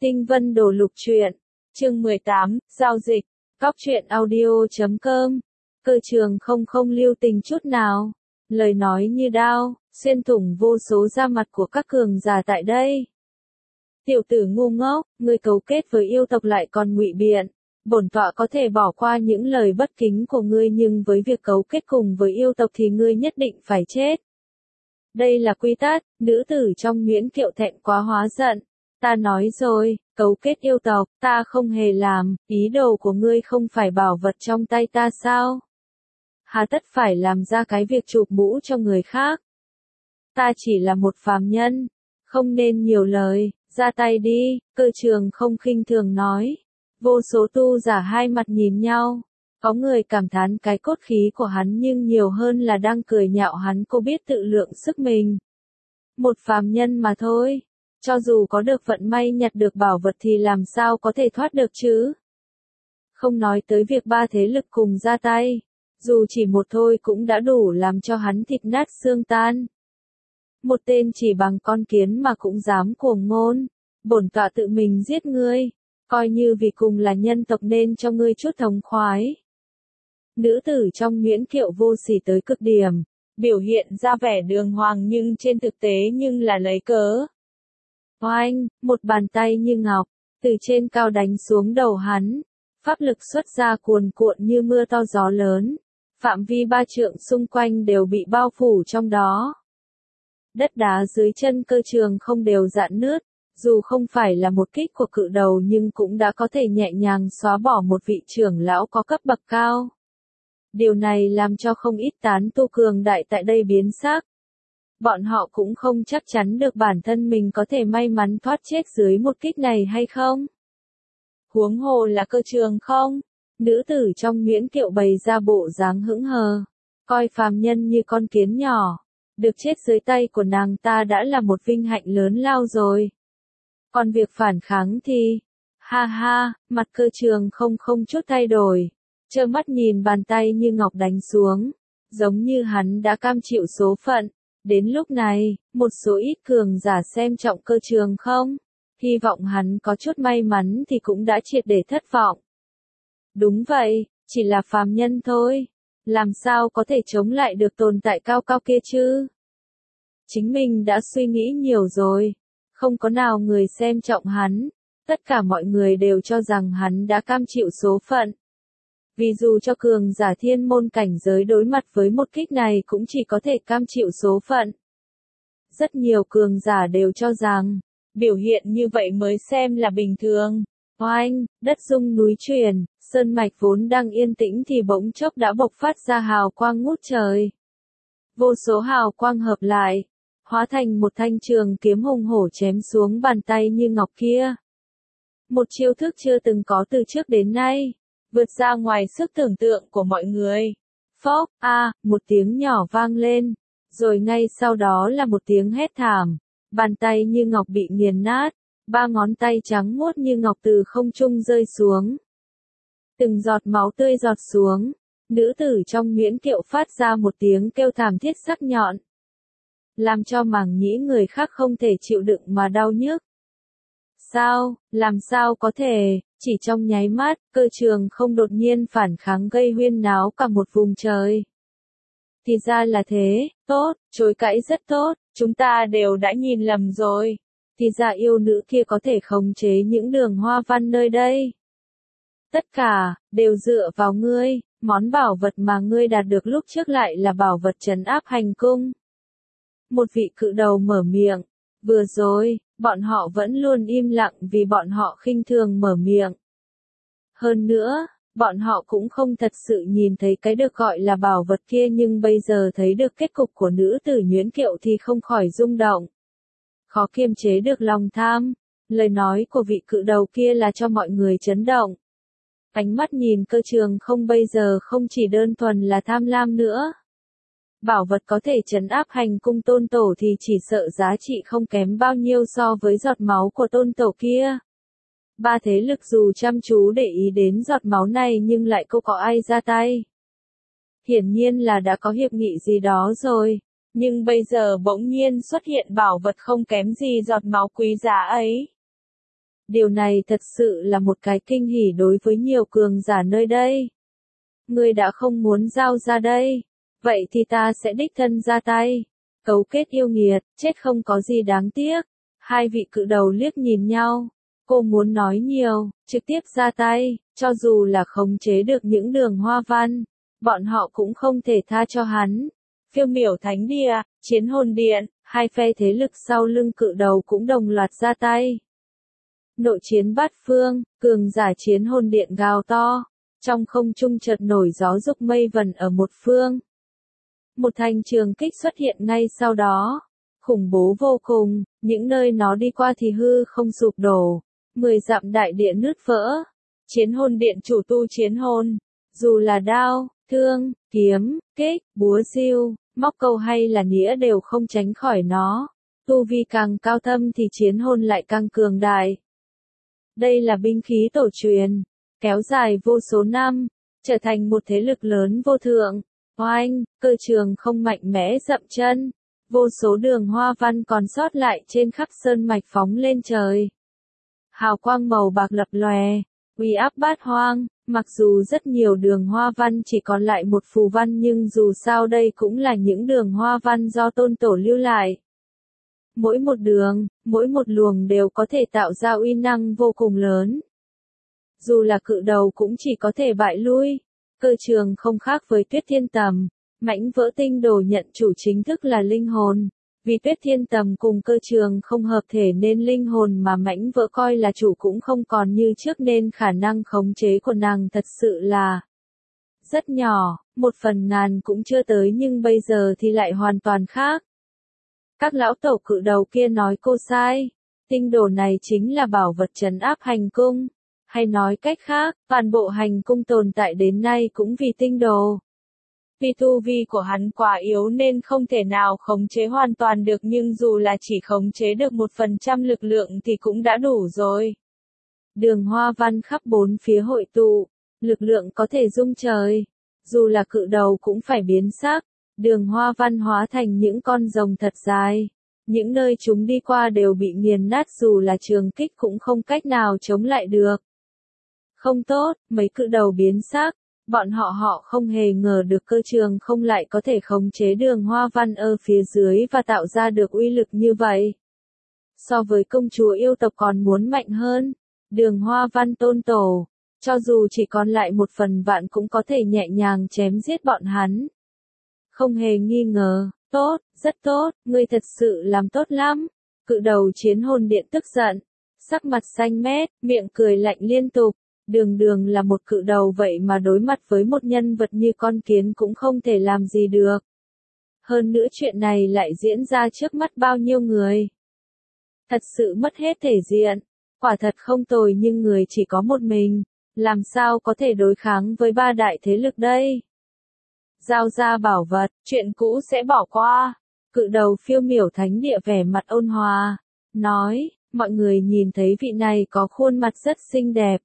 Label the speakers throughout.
Speaker 1: Tinh Vân Đồ Lục Truyện, chương 18, giao dịch, Góc Truyện Audio.com. Cơ trường không lưu tình chút nào, lời nói như đao, xuyên thủng vô số da mặt của các cường giả tại đây. Tiểu tử ngu ngốc, ngươi cấu kết với yêu tộc lại còn ngụy biện. Bổn tọa có thể bỏ qua những lời bất kính của ngươi, nhưng với việc cấu kết cùng với yêu tộc thì ngươi nhất định phải chết. Đây là quy tắc. Nữ tử trong Nguyễn Kiệu thẹn quá hóa giận. Ta nói rồi, cấu kết yêu tộc, ta không hề làm, ý đồ của ngươi không phải bảo vật trong tay ta sao? Hà tất phải làm ra cái việc chụp mũ cho người khác? Ta chỉ là một phàm nhân, không nên nhiều lời, ra tay đi. Cơ trường không khinh thường nói. Vô số tu giả hai mặt nhìn nhau, có người cảm thán cái cốt khí của hắn, nhưng nhiều hơn là đang cười nhạo hắn cô biết tự lượng sức mình. Một phàm nhân mà thôi, cho dù có được vận may nhặt được bảo vật thì làm sao có thể thoát được chứ? Không nói tới việc ba thế lực cùng ra tay, dù chỉ một thôi cũng đã đủ làm cho hắn thịt nát xương tan. Một tên chỉ bằng con kiến mà cũng dám cuồng ngôn, bổn tọa tự mình giết ngươi, coi như vì cùng là nhân tộc nên cho ngươi chút thống khoái. Nữ tử trong Nguyễn Kiệu vô sỉ tới cực điểm, biểu hiện ra vẻ đường hoàng nhưng trên thực tế nhưng là lấy cớ. Oanh, một bàn tay như ngọc, từ trên cao đánh xuống đầu hắn, pháp lực xuất ra cuồn cuộn như mưa to gió lớn, phạm vi 3 trượng xung quanh đều bị bao phủ trong đó. Đất đá dưới chân cơ trường không đều rạn nứt, dù không phải là một kích của cự đầu nhưng cũng đã có thể nhẹ nhàng xóa bỏ một vị trưởng lão có cấp bậc cao. Điều này làm cho không ít tán tu cường đại tại đây biến sắc. Bọn họ cũng không chắc chắn được bản thân mình có thể may mắn thoát chết dưới một kích này hay không. Huống hồ là cơ trường không. Nữ tử trong Nguyễn Kiệu bày ra bộ dáng hững hờ, coi phàm nhân như con kiến nhỏ. Được chết dưới tay của nàng ta đã là một vinh hạnh lớn lao rồi. Còn việc phản kháng thì, ha ha, mặt cơ trường không chút thay đổi, trơ mắt nhìn bàn tay như ngọc đánh xuống, giống như hắn đã cam chịu số phận. Đến lúc này, một số ít cường giả xem trọng cơ trường không, hy vọng hắn có chút may mắn thì cũng đã triệt để thất vọng. Đúng vậy, chỉ là phàm nhân thôi, làm sao có thể chống lại được tồn tại cao cao kia chứ? Chính mình đã suy nghĩ nhiều rồi. Không có nào người xem trọng hắn, tất cả mọi người đều cho rằng hắn đã cam chịu số phận. Vì dù cho cường giả thiên môn cảnh giới đối mặt với một kích này cũng chỉ có thể cam chịu số phận. Rất nhiều cường giả đều cho rằng, biểu hiện như vậy mới xem là bình thường. Oanh, đất rung núi chuyển, sơn mạch vốn đang yên tĩnh thì bỗng chốc đã bộc phát ra hào quang ngút trời. Vô số hào quang hợp lại, hóa thành một thanh trường kiếm hùng hổ chém xuống bàn tay như ngọc kia. Một chiêu thức chưa từng có từ trước đến nay, vượt ra ngoài sức tưởng tượng của mọi người. Phốc, một tiếng nhỏ vang lên, rồi ngay sau đó là một tiếng hét thảm, bàn tay như ngọc bị nghiền nát, 3 ngón tay trắng muốt như ngọc từ không trung rơi xuống. Từng giọt máu tươi giọt xuống, nữ tử trong Nguyễn Kiệu phát ra một tiếng kêu thảm thiết sắc nhọn, làm cho màng nhĩ người khác không thể chịu đựng mà đau nhức. Sao, làm sao có thể, chỉ trong nháy mắt, cơ trường không đột nhiên phản kháng gây huyên náo cả một vùng trời. Thì ra là thế, tốt, chối cãi rất tốt, chúng ta đều đã nhìn lầm rồi. Thì ra yêu nữ kia có thể khống chế những đường hoa văn nơi đây. Tất cả, đều dựa vào ngươi, món bảo vật mà ngươi đạt được lúc trước lại là bảo vật trấn áp hành cung. Một vị cự đầu mở miệng, vừa rồi, bọn họ vẫn luôn im lặng vì bọn họ khinh thường mở miệng. Hơn nữa, bọn họ cũng không thật sự nhìn thấy cái được gọi là bảo vật kia, nhưng bây giờ thấy được kết cục của nữ tử Nguyễn Kiệu thì không khỏi rung động. Khó kiềm chế được lòng tham, lời nói của vị cự đầu kia là cho mọi người chấn động. Ánh mắt nhìn cơ trường không bây giờ không chỉ đơn thuần là tham lam nữa. Bảo vật có thể trấn áp hành cung tôn tổ thì chỉ sợ giá trị không kém bao nhiêu so với giọt máu của tôn tổ kia. Ba thế lực dù chăm chú để ý đến giọt máu này nhưng lại không có ai ra tay. Hiển nhiên là đã có hiệp nghị gì đó rồi, nhưng bây giờ bỗng nhiên xuất hiện bảo vật không kém gì giọt máu quý giá ấy. Điều này thật sự là một cái kinh hỉ đối với nhiều cường giả nơi đây. Ngươi đã không muốn giao ra đây. Vậy thì ta sẽ đích thân ra tay. Cấu kết yêu nghiệt, chết không có gì đáng tiếc. Hai vị cự đầu liếc nhìn nhau. Cô muốn nói nhiều, trực tiếp ra tay, cho dù là khống chế được những đường hoa văn, bọn họ cũng không thể tha cho hắn. Phiêu miểu thánh địa, chiến hồn điện, hai phe thế lực sau lưng cự đầu cũng đồng loạt ra tay. Nội chiến bát phương, cường giả chiến hồn điện gào to, trong không trung chợt nổi gió dục mây vần ở một phương. Một thành trường kích xuất hiện ngay sau đó, khủng bố vô cùng, những nơi nó đi qua thì hư không sụp đổ, 10 dặm đại địa nứt vỡ. Chiến hồn điện chủ tu chiến hồn, dù là đao, thương, kiếm, kích, búa siêu, móc câu hay là nĩa đều không tránh khỏi nó. Tu vi càng cao thâm thì chiến hồn lại càng cường đại. Đây là binh khí tổ truyền, kéo dài vô số năm, trở thành một thế lực lớn vô thượng. Oanh, cơ trường không mạnh mẽ dậm chân, vô số đường hoa văn còn sót lại trên khắp sơn mạch phóng lên trời. Hào quang màu bạc lập lòe, uy áp bát hoang, mặc dù rất nhiều đường hoa văn chỉ còn lại một phù văn nhưng dù sao đây cũng là những đường hoa văn do tôn tổ lưu lại. Mỗi một đường, mỗi một luồng đều có thể tạo ra uy năng vô cùng lớn. Dù là cự đầu cũng chỉ có thể bại lui. Cơ trường không khác với Tuyết Thiên Tầm, mãnh vỡ tinh đồ nhận chủ chính thức là linh hồn. Vì Tuyết Thiên Tầm cùng cơ trường không hợp thể nên linh hồn mà mãnh vỡ coi là chủ cũng không còn như trước nên khả năng khống chế của nàng thật sự là rất nhỏ, 1/1000 cũng chưa tới nhưng bây giờ thì lại hoàn toàn khác. Các lão tổ cự đầu kia nói cô sai, tinh đồ này chính là bảo vật trấn áp hành cung. Hay nói cách khác, toàn bộ hành cung tồn tại đến nay cũng vì tinh đồ. Vì tu vi của hắn quá yếu nên không thể nào khống chế hoàn toàn được nhưng dù là chỉ khống chế được 1% lực lượng thì cũng đã đủ rồi. Đường hoa văn khắp bốn phía hội tụ, lực lượng có thể rung trời. Dù là cự đầu cũng phải biến sắc, đường hoa văn hóa thành những con rồng thật dài. Những nơi chúng đi qua đều bị nghiền nát dù là trường kích cũng không cách nào chống lại được. Không tốt, mấy cự đầu biến sắc, bọn họ không hề ngờ được cơ trường không lại có thể khống chế đường hoa văn ở phía dưới và tạo ra được uy lực như vậy. So với công chúa yêu tộc còn muốn mạnh hơn, đường hoa văn tôn tổ, cho dù chỉ còn lại 1/1000 cũng có thể nhẹ nhàng chém giết bọn hắn. Không hề nghi ngờ, tốt, rất tốt, ngươi thật sự làm tốt lắm. Cự đầu chiến hồn điện tức giận, sắc mặt xanh mét, miệng cười lạnh liên tục. Đường là một cự đầu vậy mà đối mặt với một nhân vật như con kiến cũng không thể làm gì được. Hơn nữa chuyện này lại diễn ra trước mắt bao nhiêu người. Thật sự mất hết thể diện. Quả thật không tồi nhưng người chỉ có một mình. Làm sao có thể đối kháng với 3 đại thế lực đây? Giao ra bảo vật, chuyện cũ sẽ bỏ qua. Cự đầu phiêu miểu thánh địa vẻ mặt ôn hòa. Nói, mọi người nhìn thấy vị này có khuôn mặt rất xinh đẹp.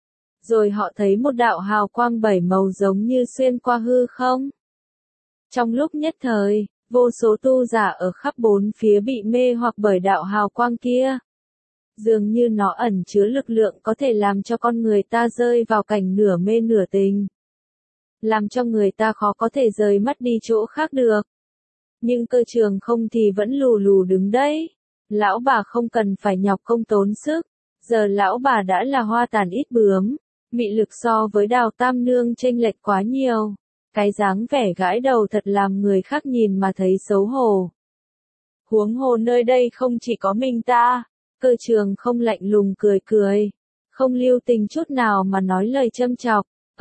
Speaker 1: Rồi họ thấy một đạo hào quang 7 màu giống như xuyên qua hư không. Trong lúc nhất thời, vô số tu giả ở khắp bốn phía bị mê hoặc bởi đạo hào quang kia. Dường như nó ẩn chứa lực lượng có thể làm cho con người ta rơi vào cảnh nửa mê nửa tình. Làm cho người ta khó có thể rời mắt đi chỗ khác được. Nhưng cơ trường không thì vẫn lù lù đứng đấy. Lão bà không cần phải nhọc công tốn sức. Giờ lão bà đã là hoa tàn ít bướm. Mị lực so với Đào Tam Nương chênh lệch quá nhiều. Cái dáng vẻ gãi đầu thật làm người khác nhìn mà thấy xấu hổ. Huống hồ nơi đây không chỉ có mình ta. Cơ trường không lạnh lùng cười cười. Không lưu tình chút nào mà nói lời châm chọc.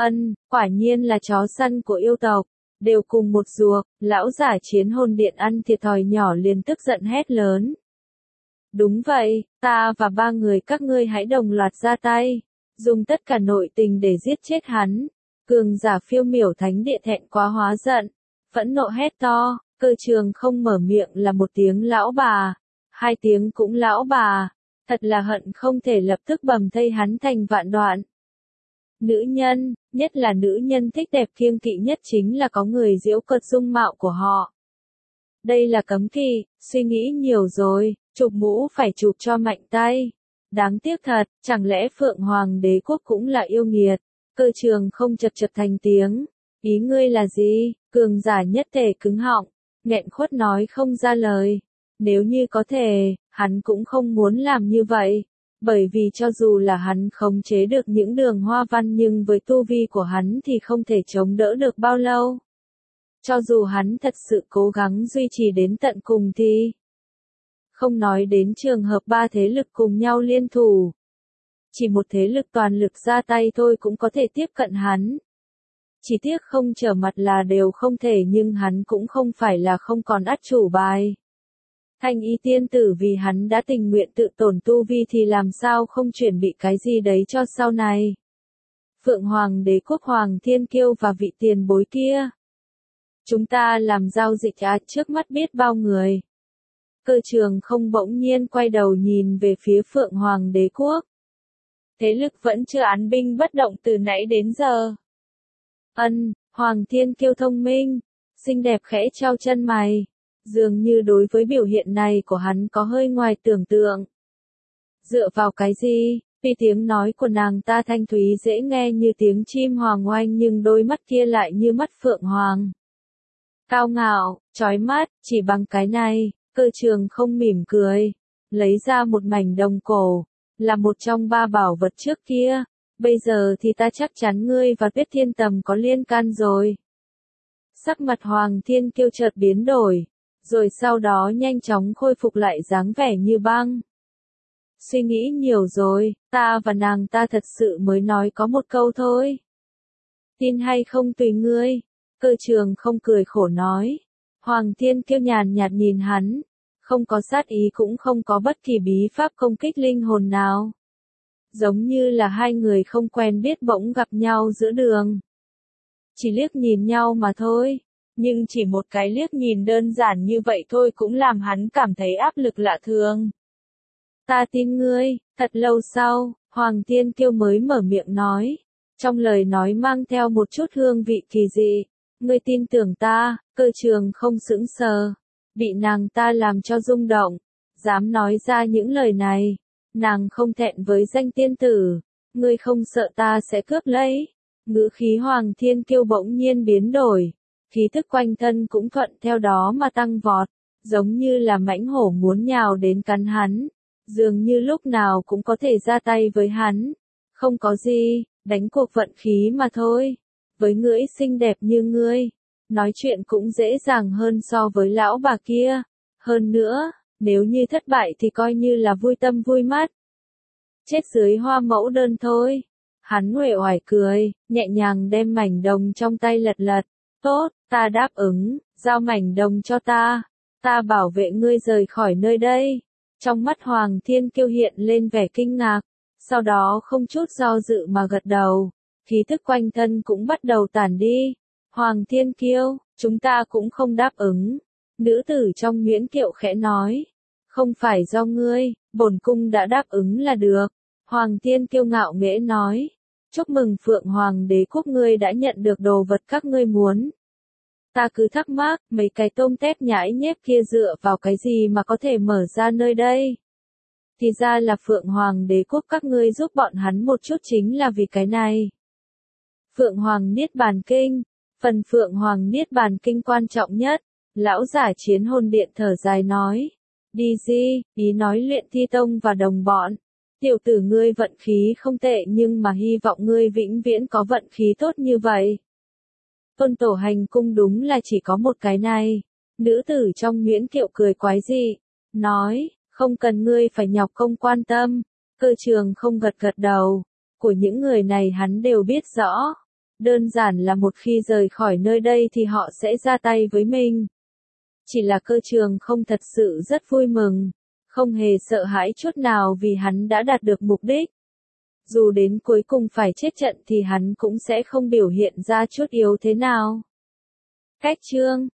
Speaker 1: Quả nhiên là chó săn của yêu tộc. Đều cùng một ruột, lão giả chiến hồn điện ăn thiệt thòi nhỏ liền tức giận hét lớn. Đúng vậy, ta và 3 người các ngươi hãy đồng loạt ra tay. Dùng tất cả nội tình để giết chết hắn. Cường giả phiêu miểu thánh địa thẹn quá hóa giận. Phẫn nộ hét to, cơ trường không mở miệng là một tiếng lão bà. 2 tiếng cũng lão bà. Thật là hận không thể lập tức bầm thây hắn thành vạn đoạn. Nữ nhân, nhất là nữ nhân thích đẹp kiêng kỵ nhất chính là có người giễu cợt dung mạo của họ. Đây là cấm kỵ, suy nghĩ nhiều rồi, chụp mũ phải chụp cho mạnh tay. Đáng tiếc thật, chẳng lẽ Phượng Hoàng đế quốc cũng là yêu nghiệt? Cơ trường không chật chật thành tiếng. Ý ngươi là gì? Cường giả nhất thể cứng họng, nghẹn khuất nói không ra lời. Nếu như có thể, hắn cũng không muốn làm như vậy. Bởi vì cho dù là hắn khống chế được những đường hoa văn nhưng với tu vi của hắn thì không thể chống đỡ được bao lâu. Cho dù hắn thật sự cố gắng duy trì đến tận cùng thì... Không nói đến trường hợp ba thế lực cùng nhau liên thủ. Chỉ một thế lực toàn lực ra tay thôi cũng có thể tiếp cận hắn. Chỉ tiếc không trở mặt là đều không thể nhưng hắn cũng không phải là không còn át chủ bài. Thanh y tiên tử vì hắn đã tình nguyện tự tổn tu vi thì làm sao không chuẩn bị cái gì đấy cho sau này. Phượng Hoàng đế quốc Hoàng Thiên Kiêu và vị tiền bối kia. Chúng ta làm giao dịch trước mắt biết bao người. Cơ trường không bỗng nhiên quay đầu nhìn về phía Phượng Hoàng đế quốc. Thế lực vẫn chưa án binh bất động từ nãy đến giờ. Hoàng Thiên Kiêu thông minh, xinh đẹp khẽ trao chân mày. Dường như đối với biểu hiện này của hắn có hơi ngoài tưởng tượng. Dựa vào cái gì? Vì tiếng nói của nàng ta thanh thúy dễ nghe như tiếng chim hoàng oanh nhưng đôi mắt kia lại như mắt phượng hoàng. Cao ngạo, chói mắt, chỉ bằng cái này, cơ trường không mỉm cười. Lấy ra một mảnh đồng cổ, là một trong ba bảo vật trước kia. Bây giờ thì ta chắc chắn ngươi và Tuyết Thiên Tầm có liên can rồi. Sắc mặt Hoàng Thiên Kiêu chợt biến đổi. Rồi sau đó nhanh chóng khôi phục lại dáng vẻ như băng. Suy nghĩ nhiều rồi, ta và nàng ta thật sự mới nói có một câu thôi. Tin hay không tùy ngươi. Cơ trường không cười khổ nói. Hoàng Thiên Kiêu nhàn nhạt nhìn hắn. Không có sát ý cũng không có bất kỳ bí pháp công kích linh hồn nào. Giống như là hai người không quen biết bỗng gặp nhau giữa đường. Chỉ liếc nhìn nhau mà thôi. Nhưng chỉ một cái liếc nhìn đơn giản như vậy thôi cũng làm hắn cảm thấy áp lực lạ thường. Ta tin ngươi, thật lâu sau, Hoàng Thiên Kiêu mới mở miệng nói. Trong lời nói mang theo một chút hương vị kỳ dị. Ngươi tin tưởng ta, cơ trường không sững sờ. Bị nàng ta làm cho rung động. Dám nói ra những lời này. Nàng không thẹn với danh tiên tử. Ngươi không sợ ta sẽ cướp lấy. Ngữ khí Hoàng Thiên Kiêu bỗng nhiên biến đổi. Khí thức quanh thân cũng thuận theo đó mà tăng vọt, giống như là mãnh hổ muốn nhào đến cắn hắn, dường như lúc nào cũng có thể ra tay với hắn. Không có gì, đánh cuộc vận khí mà thôi. Với ngươi xinh đẹp như ngươi, nói chuyện cũng dễ dàng hơn so với lão bà kia. Hơn nữa, nếu như thất bại thì coi như là vui tâm vui mắt. Chết dưới hoa mẫu đơn thôi. Hắn uể oải cười, nhẹ nhàng đem mảnh đồng trong tay lật lật. Tốt, ta đáp ứng, giao mảnh đồng cho ta. Ta bảo vệ ngươi rời khỏi nơi đây. Trong mắt Hoàng Thiên Kiêu hiện lên vẻ kinh ngạc. Sau đó không chút do dự mà gật đầu. Khí thức quanh thân cũng bắt đầu tản đi. Hoàng Thiên Kiêu, chúng ta cũng không đáp ứng. Nữ tử trong Nguyễn Kiệu khẽ nói. Không phải do ngươi, bổn cung đã đáp ứng là được. Hoàng Thiên Kiêu ngạo nghễ nói. Chúc mừng Phượng Hoàng đế quốc ngươi đã nhận được đồ vật các ngươi muốn. Ta cứ thắc mắc, mấy cái tôm tép nhãi nhép kia dựa vào cái gì mà có thể mở ra nơi đây? Thì ra là Phượng Hoàng đế quốc các ngươi giúp bọn hắn một chút chính là vì cái này. Phượng Hoàng Niết Bàn Kinh. Phần Phượng Hoàng Niết Bàn Kinh quan trọng nhất. Lão giả Chiến Hồn Điện thở dài nói. Đi gì, ý nói Luyện Thi Tông và đồng bọn. Tiểu tử ngươi vận khí không tệ nhưng mà hy vọng ngươi vĩnh viễn có vận khí tốt như vậy. Tôn tổ hành cung đúng là chỉ có một cái này. Nữ tử trong Nguyễn Kiệu cười quái dị. Nói, không cần ngươi phải nhọc công quan tâm. Cơ trường không gật gật đầu. Của những người này hắn đều biết rõ. Đơn giản là một khi rời khỏi nơi đây thì họ sẽ ra tay với mình. Chỉ là cơ trường không thật sự rất vui mừng. Không hề sợ hãi chút nào vì hắn đã đạt được mục đích. Dù đến cuối cùng phải chết trận thì hắn cũng sẽ không biểu hiện ra chút yếu thế nào. Cách chương